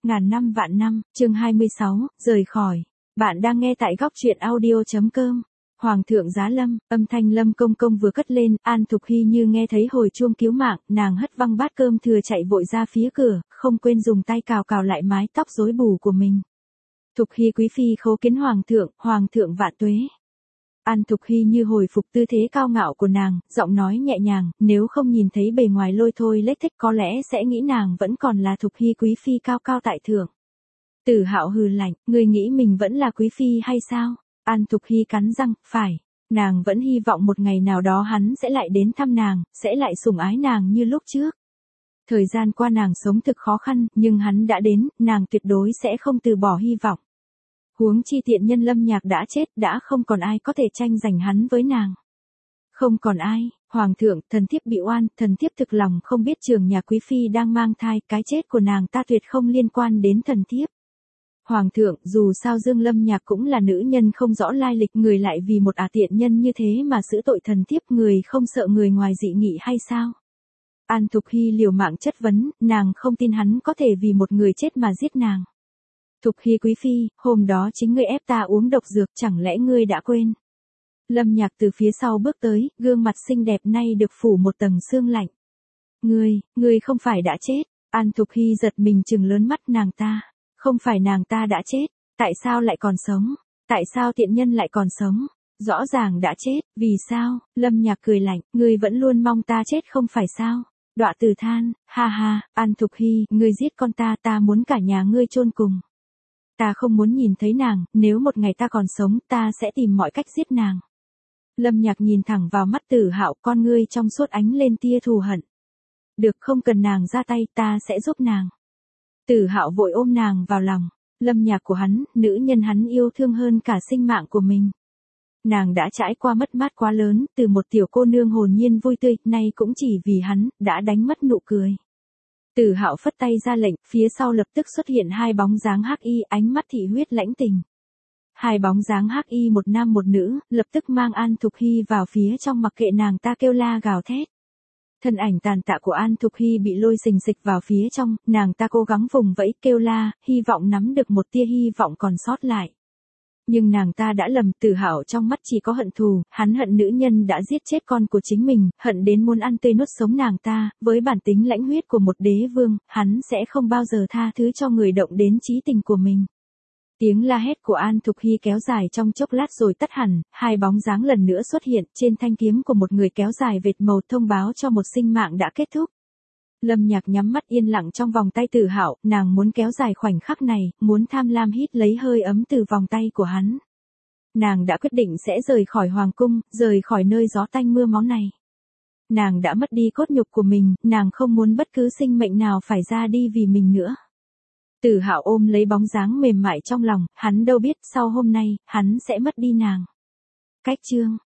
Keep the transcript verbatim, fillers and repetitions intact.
Ngàn năm vạn năm, chương hai mươi sáu, rời khỏi. Bạn đang nghe tại góc truyện audio.com. Hoàng thượng giá lâm, âm thanh Lâm Công Công vừa cất lên, An Thục Hy như nghe thấy hồi chuông cứu mạng, nàng hất văng bát cơm thừa chạy vội ra phía cửa, không quên dùng tay cào cào lại mái tóc rối bù của mình. Thục Hy quý phi khấu kiến Hoàng thượng, Hoàng thượng vạn tuế. An Thục Hy như hồi phục tư thế cao ngạo của nàng, giọng nói nhẹ nhàng, nếu không nhìn thấy bề ngoài lôi thôi lếch thếch có lẽ sẽ nghĩ nàng vẫn còn là Thục Hy quý phi cao cao tại thượng. Tử Hạo hừ lạnh, ngươi nghĩ mình vẫn là quý phi hay sao? An Thục Hy cắn răng, phải, nàng vẫn hy vọng một ngày nào đó hắn sẽ lại đến thăm nàng, sẽ lại sủng ái nàng như lúc trước. Thời gian qua nàng sống thực khó khăn, nhưng hắn đã đến, nàng tuyệt đối sẽ không từ bỏ hy vọng. Huống chi tiện nhân Lâm Nhạc đã chết, đã không còn ai có thể tranh giành hắn với nàng. Không còn ai, Hoàng thượng, thần thiếp bị oan, thần thiếp thực lòng không biết trường nhà quý phi đang mang thai, cái chết của nàng ta tuyệt không liên quan đến thần thiếp. Hoàng thượng, dù sao Dương Lâm Nhạc cũng là nữ nhân không rõ lai lịch, người lại vì một ả tiện nhân như thế mà xử tội thần thiếp, người không sợ người ngoài dị nghị hay sao? An Thục Hy liều mạng chất vấn, nàng không tin hắn có thể vì một người chết mà giết nàng. Thục Hy quý phi, hôm đó chính ngươi ép ta uống độc dược, chẳng lẽ ngươi đã quên? Lâm Nhạc từ phía sau bước tới, gương mặt xinh đẹp nay được phủ một tầng sương lạnh. Ngươi, ngươi không phải đã chết? An Thục Hy giật mình trừng lớn mắt, nàng ta, không phải nàng ta đã chết, tại sao lại còn sống? Tại sao tiện nhân lại còn sống? Rõ ràng đã chết, vì sao? Lâm Nhạc cười lạnh, ngươi vẫn luôn mong ta chết không phải sao? Đọa Từ than, ha ha, An Thục Hy, ngươi giết con ta, ta muốn cả nhà ngươi chôn cùng. Ta không muốn nhìn thấy nàng, nếu một ngày ta còn sống, ta sẽ tìm mọi cách giết nàng. Lâm Nhạc nhìn thẳng vào mắt Tử Hạo, con ngươi trong suốt ánh lên tia thù hận. Được, không cần nàng ra tay, ta sẽ giúp nàng. Tử Hạo vội ôm nàng vào lòng. Lâm Nhạc của hắn, nữ nhân hắn yêu thương hơn cả sinh mạng của mình. Nàng đã trải qua mất mát quá lớn, từ một tiểu cô nương hồn nhiên vui tươi, nay cũng chỉ vì hắn, đã đánh mất nụ cười. Tử Hạo phất tay ra lệnh, phía sau lập tức xuất hiện hai bóng dáng hắc y, ánh mắt thị huyết lãnh tình. Hai bóng dáng hắc y một nam một nữ, lập tức mang An Thục Hy vào phía trong mặc kệ nàng ta kêu la gào thét. Thân ảnh tàn tạ của An Thục Hy bị lôi xình xịch vào phía trong, nàng ta cố gắng vùng vẫy kêu la, hy vọng nắm được một tia hy vọng còn sót lại. Nhưng nàng ta đã lầm, Tử Hạo trong mắt chỉ có hận thù, hắn hận nữ nhân đã giết chết con của chính mình, hận đến muốn ăn tươi nuốt sống nàng ta, với bản tính lãnh huyết của một đế vương, hắn sẽ không bao giờ tha thứ cho người động đến chí tình của mình. Tiếng la hét của An Thục Hy kéo dài trong chốc lát rồi tắt hẳn, hai bóng dáng lần nữa xuất hiện, trên thanh kiếm của một người kéo dài vệt màu thông báo cho một sinh mạng đã kết thúc. Lâm Nhạc nhắm mắt yên lặng trong vòng tay Tử Hạo, nàng muốn kéo dài khoảnh khắc này, muốn tham lam hít lấy hơi ấm từ vòng tay của hắn. Nàng đã quyết định sẽ rời khỏi hoàng cung, rời khỏi nơi gió tanh mưa máu này. Nàng đã mất đi cốt nhục của mình, nàng không muốn bất cứ sinh mệnh nào phải ra đi vì mình nữa. Tử Hạo ôm lấy bóng dáng mềm mại trong lòng, hắn đâu biết sau hôm nay, hắn sẽ mất đi nàng. Cách chương